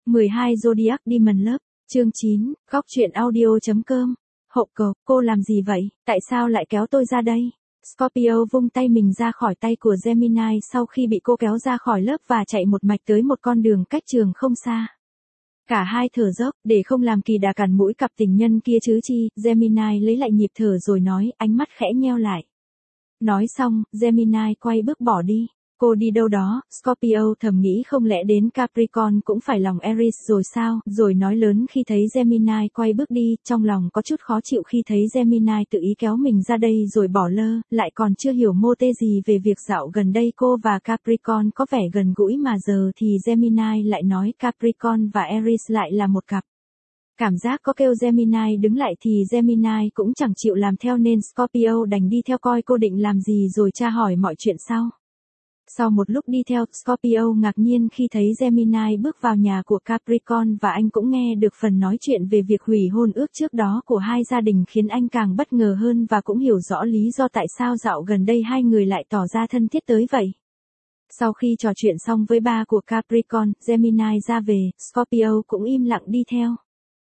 12 Zodiac Demon Love, chương 9, góc truyện audio.com. Hậu cầu, cô làm gì vậy, tại sao lại kéo tôi ra đây? Scorpio vung tay mình ra khỏi tay của Gemini sau khi bị cô kéo ra khỏi lớp và chạy một mạch tới một con đường cách trường không xa. Cả hai thở dốc, để không làm kỳ đà cản mũi cặp tình nhân kia chứ chi, Gemini lấy lại nhịp thở rồi nói, ánh mắt khẽ nheo lại. Nói xong, Gemini quay bước bỏ đi. Cô đi đâu đó, Scorpio thầm nghĩ không lẽ đến Capricorn cũng phải lòng Aries rồi sao, rồi nói lớn khi thấy Gemini quay bước đi, trong lòng có chút khó chịu khi thấy Gemini tự ý kéo mình ra đây rồi bỏ lơ, lại còn chưa hiểu mô tê gì về việc dạo gần đây cô và Capricorn có vẻ gần gũi mà giờ thì Gemini lại nói Capricorn và Aries lại là một cặp. Cảm giác có kêu Gemini đứng lại thì Gemini cũng chẳng chịu làm theo nên Scorpio đành đi theo coi cô định làm gì rồi tra hỏi mọi chuyện sau. Sau một lúc đi theo, Scorpio ngạc nhiên khi thấy Gemini bước vào nhà của Capricorn và anh cũng nghe được phần nói chuyện về việc hủy hôn ước trước đó của hai gia đình khiến anh càng bất ngờ hơn và cũng hiểu rõ lý do tại sao dạo gần đây hai người lại tỏ ra thân thiết tới vậy. Sau khi trò chuyện xong với ba của Capricorn, Gemini ra về, Scorpio cũng im lặng đi theo.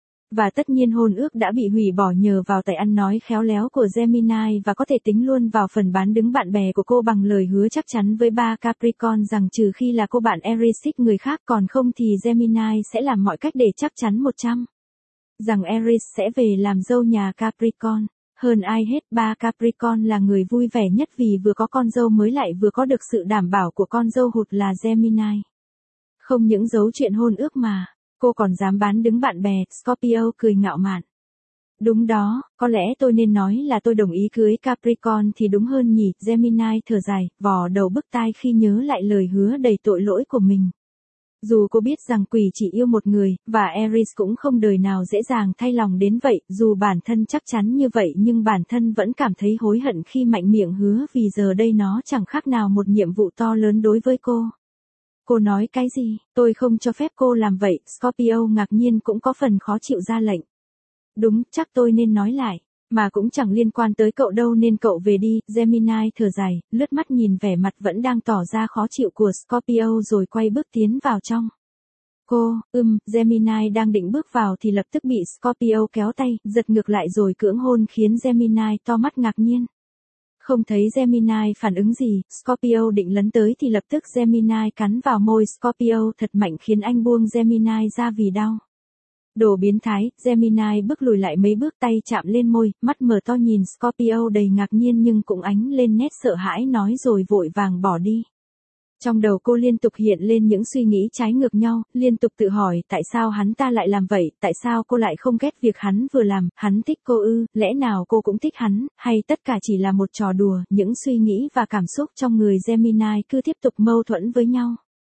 Và tất nhiên hôn ước đã bị hủy bỏ nhờ vào tài ăn nói khéo léo của Gemini và có thể tính luôn vào phần bán đứng bạn bè của cô bằng lời hứa chắc chắn với ba Capricorn rằng trừ khi là cô bạn Aries thích người khác còn không thì Gemini sẽ làm mọi cách để chắc chắn 100%. Rằng Aries sẽ về làm dâu nhà Capricorn. Hơn ai hết ba Capricorn là người vui vẻ nhất vì vừa có con dâu mới lại vừa có được sự đảm bảo của con dâu hụt là Gemini. Không những giấu chuyện hôn ước mà. Cô còn dám bán đứng bạn bè, Scorpio cười ngạo mạn. Đúng đó, có lẽ tôi nên nói là tôi đồng ý cưới Capricorn thì đúng hơn nhỉ, Gemini thở dài, vò đầu bứt tai khi nhớ lại lời hứa đầy tội lỗi của mình. Dù cô biết rằng quỷ chỉ yêu một người, và Aries cũng không đời nào dễ dàng thay lòng đến vậy, dù bản thân chắc chắn như vậy nhưng bản thân vẫn cảm thấy hối hận khi mạnh miệng hứa vì giờ đây nó chẳng khác nào một nhiệm vụ to lớn đối với cô. Cô nói cái gì, tôi không cho phép cô làm vậy, Scorpio ngạc nhiên cũng có phần khó chịu ra lệnh. Đúng, chắc tôi nên nói lại, mà cũng chẳng liên quan tới cậu đâu nên cậu về đi, Gemini thở dài, lướt mắt nhìn vẻ mặt vẫn đang tỏ ra khó chịu của Scorpio rồi quay bước tiến vào trong. Cô, Gemini đang định bước vào thì lập tức bị Scorpio kéo tay, giật ngược lại rồi cưỡng hôn khiến Gemini to mắt ngạc nhiên. Không thấy Gemini phản ứng gì, Scorpio định lấn tới thì lập tức Gemini cắn vào môi Scorpio thật mạnh khiến anh buông Gemini ra vì đau. Đồ biến thái, Gemini bước lùi lại mấy bước tay chạm lên môi, mắt mở to nhìn Scorpio đầy ngạc nhiên nhưng cũng ánh lên nét sợ hãi nói rồi vội vàng bỏ đi. Trong đầu cô liên tục hiện lên những suy nghĩ trái ngược nhau, liên tục tự hỏi tại sao hắn ta lại làm vậy, tại sao cô lại không ghét việc hắn vừa làm, hắn thích cô ư, lẽ nào cô cũng thích hắn, hay tất cả chỉ là một trò đùa, những suy nghĩ và cảm xúc trong người Gemini cứ tiếp tục mâu thuẫn với nhau.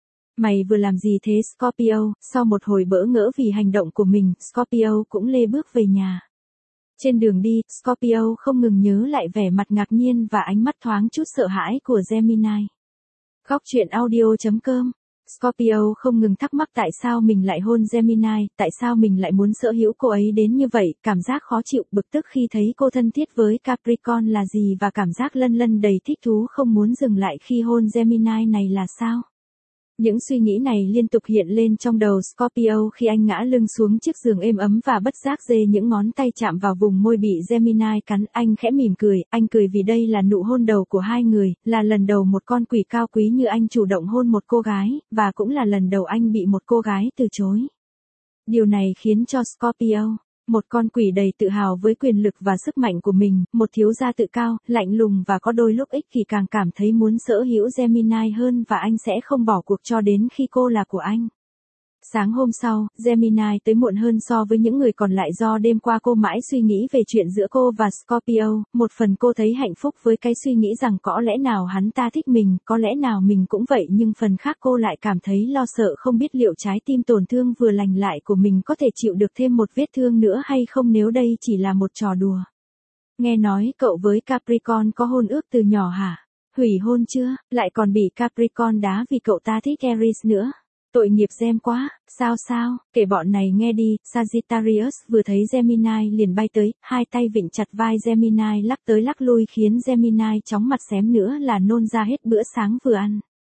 Mày vừa làm gì thế Scorpio, sau một hồi bỡ ngỡ vì hành động của mình, Scorpio cũng lê bước về nhà. Trên đường đi, Scorpio không ngừng nhớ lại vẻ mặt ngạc nhiên và ánh mắt thoáng chút sợ hãi của Gemini. Góc truyện audio.com. Scorpio không ngừng thắc mắc tại sao mình lại hôn Gemini, tại sao mình lại muốn sở hữu cô ấy đến như vậy, cảm giác khó chịu, bực tức khi thấy cô thân thiết với Capricorn là gì và cảm giác lân lân đầy thích thú không muốn dừng lại khi hôn Gemini này là sao. Những suy nghĩ này liên tục hiện lên trong đầu Scorpio khi anh ngã lưng xuống chiếc giường êm ấm và bất giác dê những ngón tay chạm vào vùng môi bị Gemini cắn. Anh khẽ mỉm cười, anh cười vì đây là nụ hôn đầu của hai người, là lần đầu một con quỷ cao quý như anh chủ động hôn một cô gái, và cũng là lần đầu anh bị một cô gái từ chối. Điều này khiến cho Scorpio, một con quỷ đầy tự hào với quyền lực và sức mạnh của mình, một thiếu gia tự cao, lạnh lùng và có đôi lúc ích kỷ càng cảm thấy muốn sở hữu Gemini hơn và anh sẽ không bỏ cuộc cho đến khi cô là của anh. Sáng hôm sau, Gemini tới muộn hơn so với những người còn lại do đêm qua cô mãi suy nghĩ về chuyện giữa cô và Scorpio, một phần cô thấy hạnh phúc với cái suy nghĩ rằng có lẽ nào hắn ta thích mình, có lẽ nào mình cũng vậy nhưng phần khác cô lại cảm thấy lo sợ không biết liệu trái tim tổn thương vừa lành lại của mình có thể chịu được thêm một vết thương nữa hay không nếu đây chỉ là một trò đùa. Nghe nói cậu với Capricorn có hôn ước từ nhỏ hả? Hủy hôn chưa, lại còn bị Capricorn đá vì cậu ta thích Aries nữa. Tội nghiệp Gem quá, sao, kể bọn này nghe đi, Sagittarius vừa thấy Gemini liền bay tới, hai tay vịn chặt vai Gemini lắc tới lắc lui khiến Gemini chóng mặt xém nữa là nôn ra hết bữa sáng vừa ăn.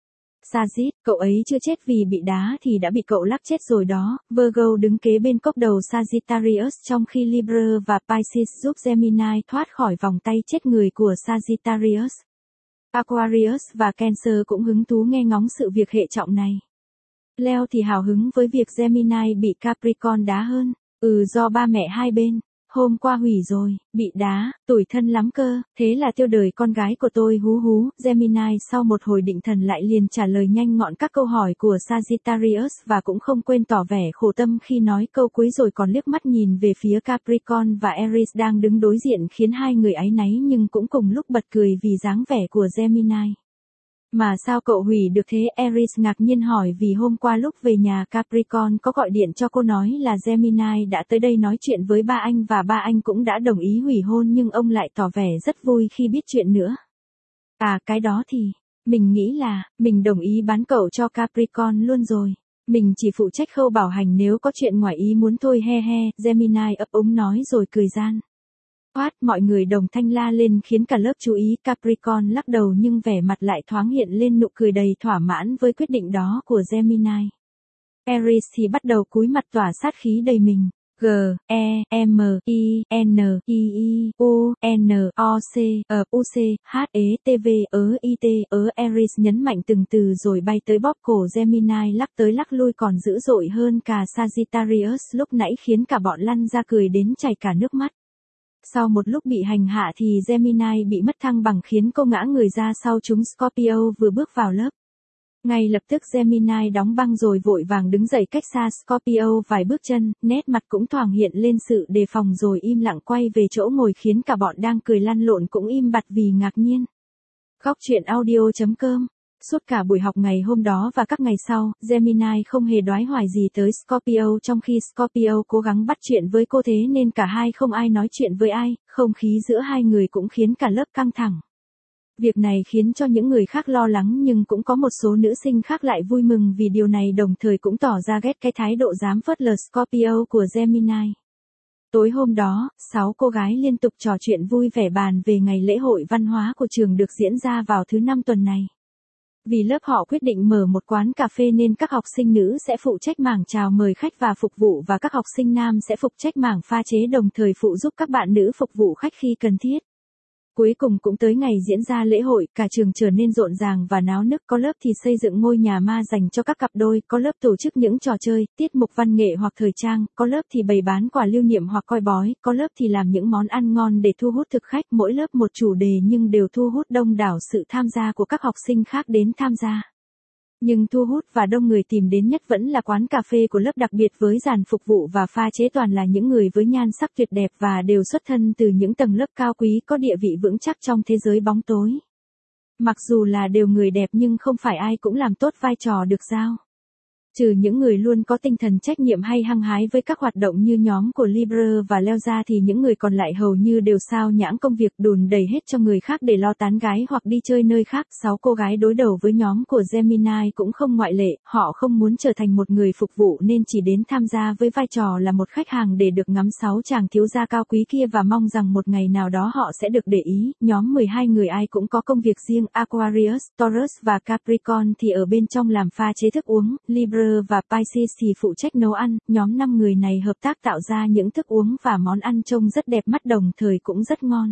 Sagitt, cậu ấy chưa chết vì bị đá thì đã bị cậu lắc chết rồi đó. Virgo đứng kế bên cốc đầu Sagittarius trong khi Libra và Pisces giúp Gemini thoát khỏi vòng tay chết người của Sagittarius. Aquarius và Cancer cũng hứng thú nghe ngóng sự việc hệ trọng này. Leo thì hào hứng với việc Gemini bị Capricorn đá hơn. Do ba mẹ hai bên. Hôm qua hủy rồi, bị đá, tủi thân lắm cơ, thế là tiêu đời con gái của tôi hú hú. Gemini sau một hồi định thần lại liền trả lời nhanh gọn các câu hỏi của Sagittarius và cũng không quên tỏ vẻ khổ tâm khi nói câu cuối rồi còn liếc mắt nhìn về phía Capricorn và Aries đang đứng đối diện khiến hai người áy náy nhưng cũng cùng lúc bật cười vì dáng vẻ của Gemini. Mà sao cậu hủy được thế? Aries ngạc nhiên hỏi vì hôm qua lúc về nhà Capricorn có gọi điện cho cô nói là Gemini đã tới đây nói chuyện với ba anh và ba anh cũng đã đồng ý hủy hôn nhưng ông lại tỏ vẻ rất vui khi biết chuyện nữa. Cái đó thì, mình nghĩ là, mình đồng ý bán cậu cho Capricorn luôn rồi. Mình chỉ phụ trách khâu bảo hành nếu có chuyện ngoài ý muốn thôi he he, Gemini ấp úng nói rồi cười gian. Mọi người đồng thanh la lên khiến cả lớp chú ý. Capricorn lắc đầu nhưng vẻ mặt lại thoáng hiện lên nụ cười đầy thỏa mãn với quyết định đó của Gemini. Aries thì bắt đầu cúi mặt tỏa sát khí đầy mình. Aries nhấn mạnh từng từ rồi bay tới bóp cổ Gemini lắc tới lắc lui còn dữ dội hơn cả Sagittarius lúc nãy khiến cả bọn lăn ra cười đến chảy cả nước mắt. Sau một lúc bị hành hạ thì Gemini bị mất thăng bằng khiến cô ngã người ra sau chúng Scorpio vừa bước vào lớp. Ngay lập tức Gemini đóng băng rồi vội vàng đứng dậy cách xa Scorpio vài bước chân, nét mặt cũng thoáng hiện lên sự đề phòng rồi im lặng quay về chỗ ngồi khiến cả bọn đang cười lăn lộn cũng im bặt vì ngạc nhiên. Góc truyện audio.com. Suốt cả buổi học ngày hôm đó và các ngày sau, Gemini không hề đoái hoài gì tới Scorpio trong khi Scorpio cố gắng bắt chuyện với cô thế nên cả hai không ai nói chuyện với ai, không khí giữa hai người cũng khiến cả lớp căng thẳng. Việc này khiến cho những người khác lo lắng nhưng cũng có một số nữ sinh khác lại vui mừng vì điều này đồng thời cũng tỏ ra ghét cái thái độ dám phớt lờ Scorpio của Gemini. Tối hôm đó, 6 cô gái liên tục trò chuyện vui vẻ bàn về ngày lễ hội văn hóa của trường được diễn ra vào thứ 5 tuần này. Vì lớp họ quyết định mở một quán cà phê nên các học sinh nữ sẽ phụ trách mảng chào mời khách và phục vụ và các học sinh nam sẽ phụ trách mảng pha chế đồng thời phụ giúp các bạn nữ phục vụ khách khi cần thiết. Cuối cùng cũng tới ngày diễn ra lễ hội, cả trường trở nên rộn ràng và náo nức, có lớp thì xây dựng ngôi nhà ma dành cho các cặp đôi, có lớp tổ chức những trò chơi, tiết mục văn nghệ hoặc thời trang, có lớp thì bày bán quà lưu niệm hoặc coi bói, có lớp thì làm những món ăn ngon để thu hút thực khách, mỗi lớp một chủ đề nhưng đều thu hút đông đảo sự tham gia của các học sinh khác đến tham gia. Nhưng thu hút và đông người tìm đến nhất vẫn là quán cà phê của lớp đặc biệt với dàn phục vụ và pha chế toàn là những người với nhan sắc tuyệt đẹp và đều xuất thân từ những tầng lớp cao quý có địa vị vững chắc trong thế giới bóng tối. Mặc dù là đều người đẹp nhưng không phải ai cũng làm tốt vai trò được giao. Trừ những người luôn có tinh thần trách nhiệm hay hăng hái với các hoạt động như nhóm của Libra và Leo ra thì những người còn lại hầu như đều sao nhãng công việc đùn đẩy hết cho người khác để lo tán gái hoặc đi chơi nơi khác. 6 cô gái đối đầu với nhóm của Gemini cũng không ngoại lệ, họ không muốn trở thành một người phục vụ nên chỉ đến tham gia với vai trò là một khách hàng để được ngắm 6 chàng thiếu gia cao quý kia và mong rằng một ngày nào đó họ sẽ được để ý. Nhóm 12 người ai cũng có công việc riêng, Aquarius, Taurus và Capricorn thì ở bên trong làm pha chế thức uống, Libra và Pisces thì phụ trách nấu ăn. Nhóm 5 người này hợp tác tạo ra những thức uống và món ăn trông rất đẹp mắt đồng thời cũng rất ngon.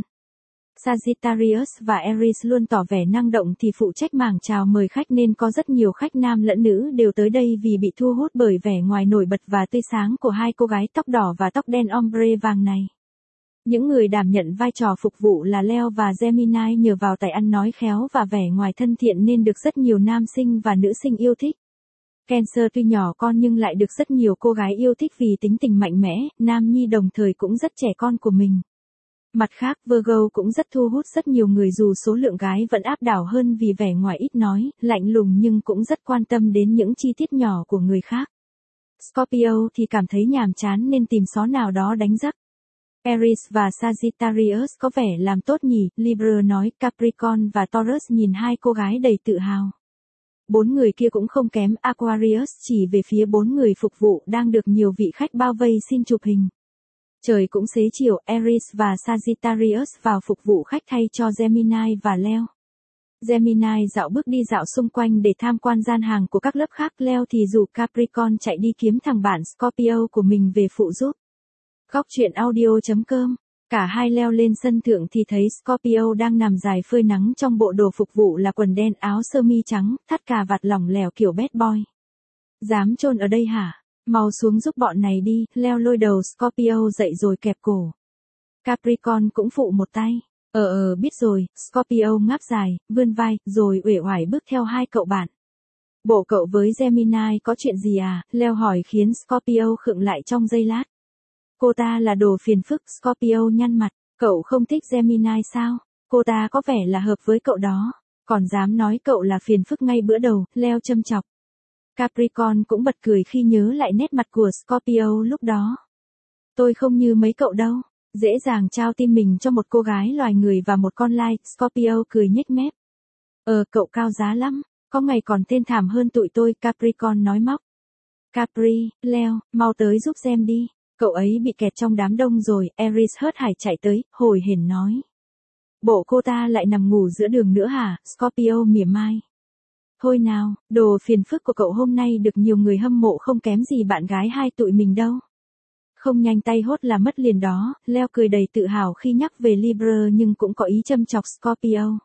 Sagittarius và Aries luôn tỏ vẻ năng động thì phụ trách mảng chào mời khách nên có rất nhiều khách nam lẫn nữ đều tới đây vì bị thu hút bởi vẻ ngoài nổi bật và tươi sáng của hai cô gái tóc đỏ và tóc đen ombre vàng này. Những người đảm nhận vai trò phục vụ là Leo và Gemini nhờ vào tài ăn nói khéo và vẻ ngoài thân thiện nên được rất nhiều nam sinh và nữ sinh yêu thích. Cancer tuy nhỏ con nhưng lại được rất nhiều cô gái yêu thích vì tính tình mạnh mẽ, nam nhi đồng thời cũng rất trẻ con của mình. Mặt khác, Virgo cũng rất thu hút rất nhiều người dù số lượng gái vẫn áp đảo hơn vì vẻ ngoài ít nói, lạnh lùng nhưng cũng rất quan tâm đến những chi tiết nhỏ của người khác. Scorpio thì cảm thấy nhàm chán nên tìm xó nào đó đánh giắc. Aries và Sagittarius có vẻ làm tốt nhỉ, Libra nói. Capricorn và Taurus nhìn hai cô gái đầy tự hào. 4 người kia cũng không kém, Aquarius chỉ về phía 4 người phục vụ đang được nhiều vị khách bao vây xin chụp hình. Trời cũng xế chiều, Aries và Sagittarius vào phục vụ khách thay cho Gemini và Leo. Gemini dạo bước đi dạo xung quanh để tham quan gian hàng của các lớp khác. Leo thì rủ Capricorn chạy đi kiếm thằng bạn Scorpio của mình về phụ giúp. Góc truyện audio.com. Cả hai leo lên sân thượng thì thấy Scorpio đang nằm dài phơi nắng trong bộ đồ phục vụ là quần đen áo sơ mi trắng, thắt cà vạt lỏng lẻo kiểu bad boy. Dám chôn ở đây hả? Mau xuống giúp bọn này đi. Leo lôi đầu Scorpio dậy rồi kẹp cổ. Capricorn cũng phụ một tay. Biết rồi. Scorpio ngáp dài, vươn vai, rồi uể oải bước theo hai cậu bạn. Bộ cậu với Gemini có chuyện gì à? Leo hỏi khiến Scorpio khựng lại trong giây lát. Cô ta là đồ phiền phức. Scorpio nhăn mặt. Cậu không thích Gemini sao? Cô ta có vẻ là hợp với cậu đó. Còn dám nói cậu là phiền phức ngay bữa đầu. Leo châm chọc. Capricorn cũng bật cười khi nhớ lại nét mặt của Scorpio lúc đó. Tôi không như mấy cậu đâu. Dễ dàng trao tim mình cho một cô gái loài người và một con lai. Scorpio cười nhếch mép. Cậu cao giá lắm. Có ngày còn tên thảm hơn tụi tôi. Capricorn nói móc. Capri, Leo, mau tới giúp Gem đi. Cậu ấy bị kẹt trong đám đông rồi. Aries hớt hải chạy tới, hồi hển nói. Bộ cô ta lại nằm ngủ giữa đường nữa hả? Scorpio mỉa mai. Thôi nào, đồ phiền phức của cậu hôm nay được nhiều người hâm mộ không kém gì bạn gái hai tụi mình đâu. Không nhanh tay hốt là mất liền đó. Leo cười đầy tự hào khi nhắc về Libra nhưng cũng có ý châm chọc Scorpio.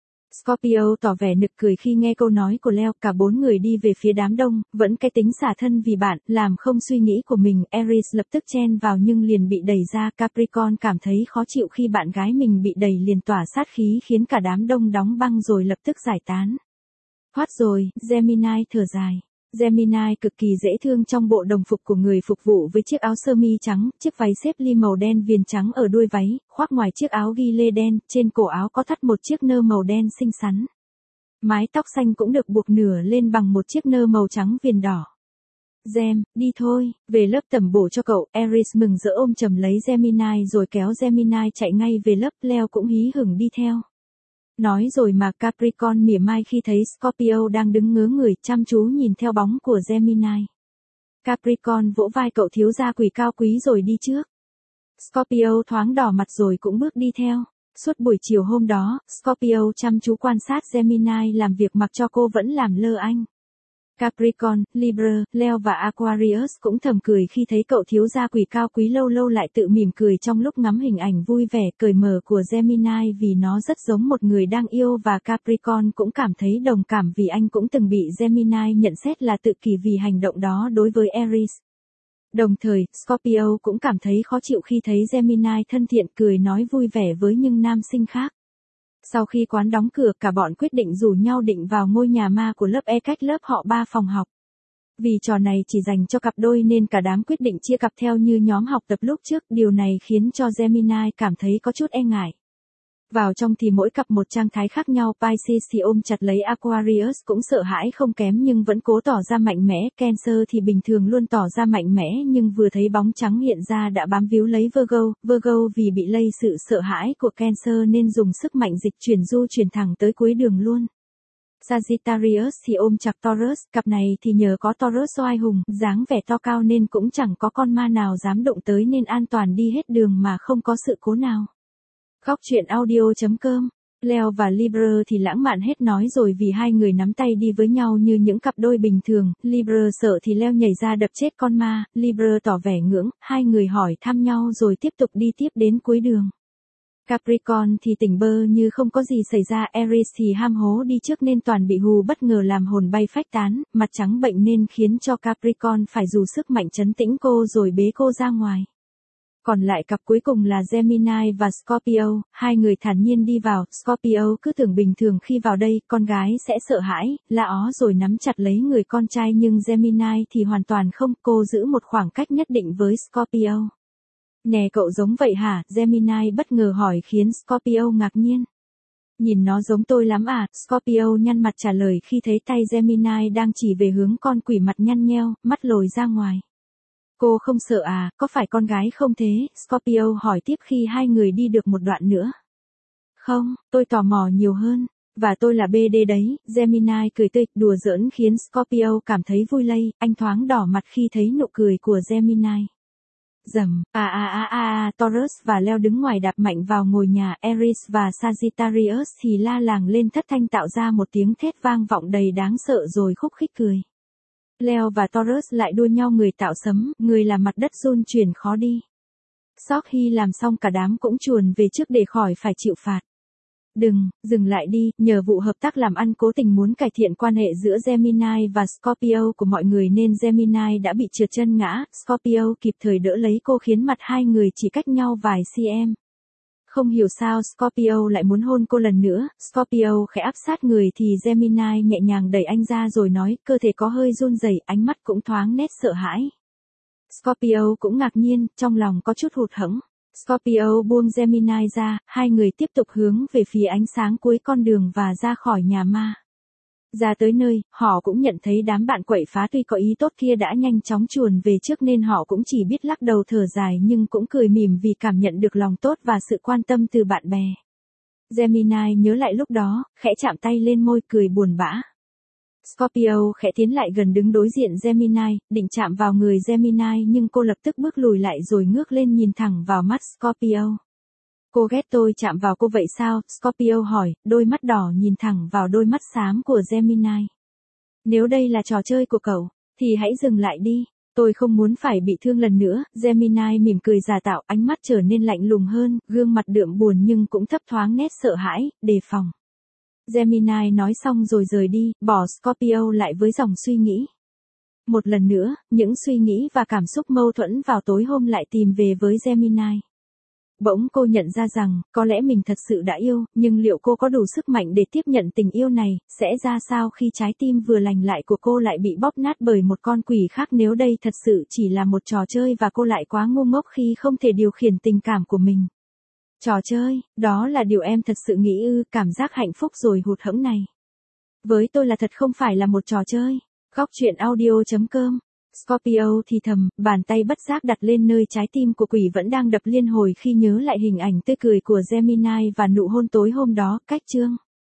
Scorpio tỏ vẻ nực cười khi nghe câu nói của Leo. Cả bốn người đi về phía đám đông, vẫn cái tính xả thân vì bạn, làm không suy nghĩ của mình. Aries lập tức chen vào nhưng liền bị đẩy ra. Capricorn cảm thấy khó chịu khi bạn gái mình bị đẩy liền tỏa sát khí khiến cả đám đông đóng băng rồi lập tức giải tán. Thoát rồi. Gemini thở dài. Gemini cực kỳ dễ thương trong bộ đồng phục của người phục vụ với chiếc áo sơ mi trắng, chiếc váy xếp ly màu đen viền trắng ở đuôi váy, khoác ngoài chiếc áo ghi lê đen, trên cổ áo có thắt một chiếc nơ màu đen xinh xắn. Mái tóc xanh cũng được buộc nửa lên bằng một chiếc nơ màu trắng viền đỏ. Gem, đi thôi, về lớp tẩm bổ cho cậu. Aries mừng rỡ ôm chầm lấy Gemini rồi kéo Gemini chạy ngay về lớp. Leo cũng hí hửng đi theo. Nói rồi mà Capricorn mỉa mai khi thấy Scorpio đang đứng ngớ người chăm chú nhìn theo bóng của Gemini. Capricorn vỗ vai cậu thiếu gia quỷ cao quý rồi đi trước. Scorpio thoáng đỏ mặt rồi cũng bước đi theo. Suốt buổi chiều hôm đó, Scorpio chăm chú quan sát Gemini làm việc mặc cho cô vẫn làm lơ anh. Capricorn, Libra, Leo và Aquarius cũng thầm cười khi thấy cậu thiếu gia quỷ cao quý lâu lâu lại tự mỉm cười trong lúc ngắm hình ảnh vui vẻ cởi mở của Gemini vì nó rất giống một người đang yêu và Capricorn cũng cảm thấy đồng cảm vì anh cũng từng bị Gemini nhận xét là tự kỷ vì hành động đó đối với Aries. Đồng thời, Scorpio cũng cảm thấy khó chịu khi thấy Gemini thân thiện cười nói vui vẻ với những nam sinh khác. Sau khi quán đóng cửa, cả bọn quyết định rủ nhau định vào ngôi nhà ma của lớp E cách lớp họ 3 phòng học. Vì trò này chỉ dành cho cặp đôi nên cả đám quyết định chia cặp theo như nhóm học tập lúc trước, điều này khiến cho Gemini cảm thấy có chút e ngại. Vào trong thì mỗi cặp một trạng thái khác nhau. Pisces thì ôm chặt lấy Aquarius cũng sợ hãi không kém nhưng vẫn cố tỏ ra mạnh mẽ. Cancer thì bình thường luôn tỏ ra mạnh mẽ nhưng vừa thấy bóng trắng hiện ra đã bám víu lấy Virgo. Virgo vì bị lây sự sợ hãi của Cancer nên dùng sức mạnh dịch chuyển du chuyển thẳng tới cuối đường luôn. Sagittarius thì ôm chặt Taurus, cặp này thì nhờ có Taurus oai hùng, dáng vẻ to cao nên cũng chẳng có con ma nào dám đụng tới nên an toàn đi hết đường mà không có sự cố nào. Góc truyện audio.com. Leo và Libra thì lãng mạn hết nói rồi vì hai người nắm tay đi với nhau như những cặp đôi bình thường. Libra sợ thì Leo nhảy ra đập chết con ma. Libra tỏ vẻ ngưỡng, hai người hỏi thăm nhau rồi tiếp tục đi tiếp đến cuối đường. Capricorn thì tỉnh bơ như không có gì xảy ra. Aries thì ham hố đi trước nên toàn bị hù bất ngờ làm hồn bay phách tán, mặt trắng bệnh nên khiến cho Capricorn phải dùng sức mạnh trấn tĩnh cô rồi bế cô ra ngoài. Còn lại cặp cuối cùng là Gemini và Scorpio, hai người thản nhiên đi vào. Scorpio cứ tưởng bình thường khi vào đây con gái sẽ sợ hãi, la ó rồi nắm chặt lấy người con trai nhưng Gemini thì hoàn toàn không, cô giữ một khoảng cách nhất định với Scorpio. Nè cậu giống vậy hả? Gemini bất ngờ hỏi khiến Scorpio ngạc nhiên. Nhìn nó giống tôi lắm à? Scorpio nhăn mặt trả lời khi thấy tay Gemini đang chỉ về hướng con quỷ mặt nhăn nheo, mắt lồi ra ngoài. Cô không sợ à, có phải con gái không thế? Scorpio hỏi tiếp khi hai người đi được một đoạn nữa. Không, tôi tò mò nhiều hơn. Và tôi là BD đấy. Gemini cười tươi, đùa giỡn khiến Scorpio cảm thấy vui lây, anh thoáng đỏ mặt khi thấy nụ cười của Gemini. Rầm, Taurus và Leo đứng ngoài đạp mạnh vào ngôi nhà, Aries và Sagittarius thì la làng lên thất thanh tạo ra một tiếng thét vang vọng đầy đáng sợ rồi khúc khích cười. Leo và Taurus lại đua nhau người tạo sấm, người làm mặt đất run chuyển khó đi. Sophie làm xong cả đám cũng chuồn về trước để khỏi phải chịu phạt. Dừng lại đi, nhờ vụ hợp tác làm ăn cố tình muốn cải thiện quan hệ giữa Gemini và Scorpio của mọi người nên Gemini đã bị trượt chân ngã, Scorpio kịp thời đỡ lấy cô khiến mặt hai người chỉ cách nhau vài cm. Không hiểu sao Scorpio lại muốn hôn cô lần nữa, Scorpio khẽ áp sát người thì Gemini nhẹ nhàng đẩy anh ra rồi nói, cơ thể có hơi run rẩy, ánh mắt cũng thoáng nét sợ hãi. Scorpio cũng ngạc nhiên, trong lòng có chút hụt hẫng. Scorpio buông Gemini ra, hai người tiếp tục hướng về phía ánh sáng cuối con đường và ra khỏi nhà ma. Ra tới nơi, họ cũng nhận thấy đám bạn quậy phá tuy có ý tốt kia đã nhanh chóng chuồn về trước nên họ cũng chỉ biết lắc đầu thở dài nhưng cũng cười mỉm vì cảm nhận được lòng tốt và sự quan tâm từ bạn bè. Gemini nhớ lại lúc đó, khẽ chạm tay lên môi cười buồn bã. Scorpio khẽ tiến lại gần đứng đối diện Gemini, định chạm vào người Gemini nhưng cô lập tức bước lùi lại rồi ngước lên nhìn thẳng vào mắt Scorpio. Cô ghét tôi chạm vào cô vậy sao? Scorpio hỏi, đôi mắt đỏ nhìn thẳng vào đôi mắt xám của Gemini. Nếu đây là trò chơi của cậu, thì hãy dừng lại đi. Tôi không muốn phải bị thương lần nữa. Gemini mỉm cười giả tạo, ánh mắt trở nên lạnh lùng hơn, gương mặt đượm buồn nhưng cũng thấp thoáng nét sợ hãi, đề phòng. Gemini nói xong rồi rời đi, bỏ Scorpio lại với dòng suy nghĩ. Một lần nữa, những suy nghĩ và cảm xúc mâu thuẫn vào tối hôm lại tìm về với Gemini. Bỗng cô nhận ra rằng, có lẽ mình thật sự đã yêu, nhưng liệu cô có đủ sức mạnh để tiếp nhận tình yêu này, sẽ ra sao khi trái tim vừa lành lại của cô lại bị bóp nát bởi một con quỷ khác nếu đây thật sự chỉ là một trò chơi và cô lại quá ngu ngốc khi không thể điều khiển tình cảm của mình. Trò chơi, đó là điều em thật sự nghĩ ư? Cảm giác hạnh phúc rồi hụt hẫng này. Với tôi là thật không phải là một trò chơi. Góc truyện audio.com. Scorpio thì thầm, bàn tay bất giác đặt lên nơi trái tim của quỷ vẫn đang đập liên hồi khi nhớ lại hình ảnh tươi cười của Gemini và nụ hôn tối hôm đó, cách chương.